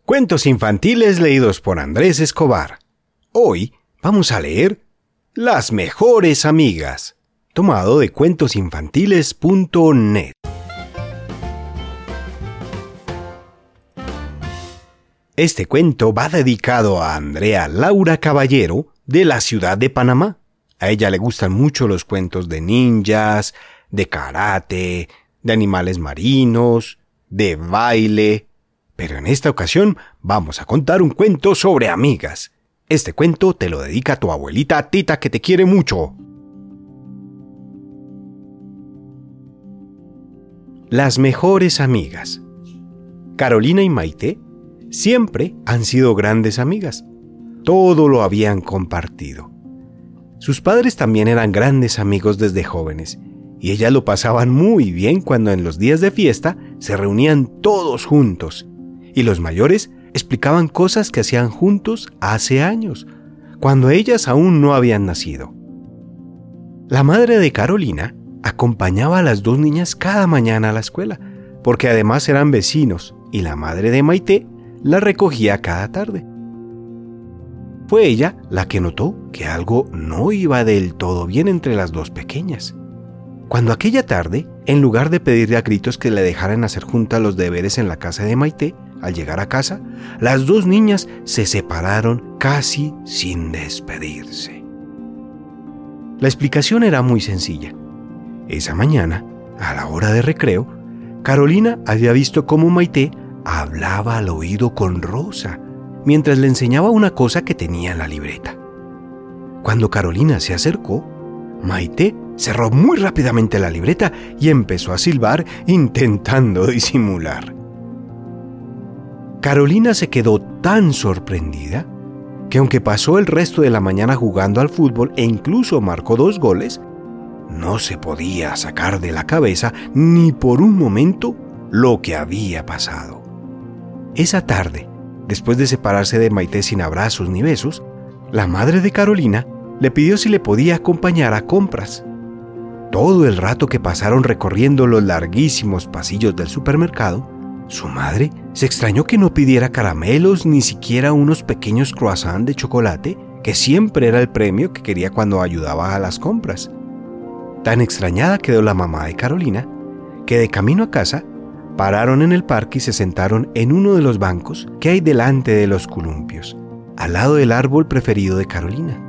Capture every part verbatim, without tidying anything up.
Cuentos infantiles leídos por Andrés Escobar. Hoy vamos a leer Las mejores amigas, tomado de cuentos infantiles punto net. Este cuento va dedicado a Andrea Laura Caballero de la ciudad de Panamá. A ella le gustan mucho los cuentos de ninjas, de karate, de animales marinos, de baile. Pero en esta ocasión vamos a contar un cuento sobre amigas. Este cuento te lo dedica tu abuelita Tita, que te quiere mucho. Las mejores amigas. Carolina y Maite siempre han sido grandes amigas. Todo lo habían compartido. Sus padres también eran grandes amigos desde jóvenes, y ellas lo pasaban muy bien cuando en los días de fiesta se reunían todos juntos. Y los mayores explicaban cosas que hacían juntos hace años, cuando ellas aún no habían nacido. La madre de Carolina acompañaba a las dos niñas cada mañana a la escuela, porque además eran vecinos, y la madre de Maite la recogía cada tarde. Fue ella la que notó que algo no iba del todo bien entre las dos pequeñas. Cuando aquella tarde, en lugar de pedirle a gritos que le dejaran hacer juntas los deberes en la casa de Maite, al llegar a casa, las dos niñas se separaron casi sin despedirse. La explicación era muy sencilla. Esa mañana, a la hora de recreo, Carolina había visto cómo Maite hablaba al oído con Rosa, mientras le enseñaba una cosa que tenía en la libreta. Cuando Carolina se acercó, Maite cerró muy rápidamente la libreta y empezó a silbar intentando disimular. Carolina se quedó tan sorprendida que aunque pasó el resto de la mañana jugando al fútbol e incluso marcó dos goles, no se podía sacar de la cabeza ni por un momento lo que había pasado. Esa tarde, después de separarse de Maite sin abrazos ni besos, la madre de Carolina le pidió si le podía acompañar a compras. Todo el rato que pasaron recorriendo los larguísimos pasillos del supermercado, su madre se extrañó que no pidiera caramelos ni siquiera unos pequeños croissants de chocolate, que siempre era el premio que quería cuando ayudaba a las compras. Tan extrañada quedó la mamá de Carolina, que de camino a casa pararon en el parque y se sentaron en uno de los bancos que hay delante de los columpios, al lado del árbol preferido de Carolina.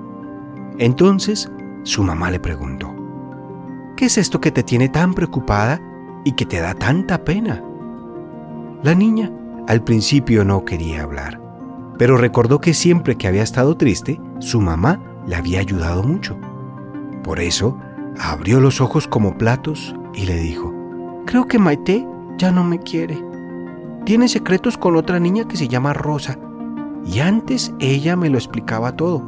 Entonces, su mamá le preguntó: ¿qué es esto que te tiene tan preocupada y que te da tanta pena? La niña al principio no quería hablar, pero recordó que siempre que había estado triste, su mamá le había ayudado mucho. Por eso, abrió los ojos como platos y le dijo: creo que Maite ya no me quiere. Tiene secretos con otra niña que se llama Rosa, y antes ella me lo explicaba todo.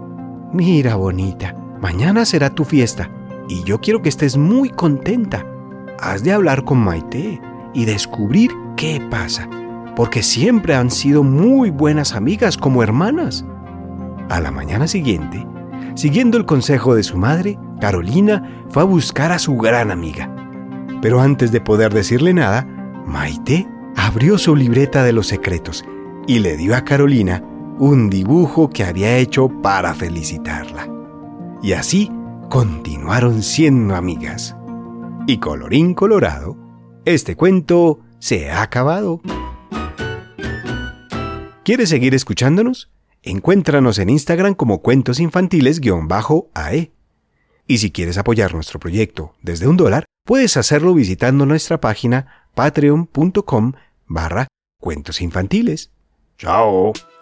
Mira, bonita, mañana será tu fiesta, y yo quiero que estés muy contenta. Has de hablar con Maite y descubrir qué pasa, porque siempre han sido muy buenas amigas, como hermanas. A la mañana siguiente, siguiendo el consejo de su madre, Carolina fue a buscar a su gran amiga. Pero antes de poder decirle nada, Maite abrió su libreta de los secretos y le dio a Carolina un dibujo que había hecho para felicitarla. Y así continuaron siendo amigas. Y colorín colorado, este cuento se ha acabado. ¿Quieres seguir escuchándonos? Encuéntranos en Instagram como cuentos infantiles-A E. Y si quieres apoyar nuestro proyecto desde un dólar, puedes hacerlo visitando nuestra página patreon punto com barra cuentos infantiles. ¡Chao!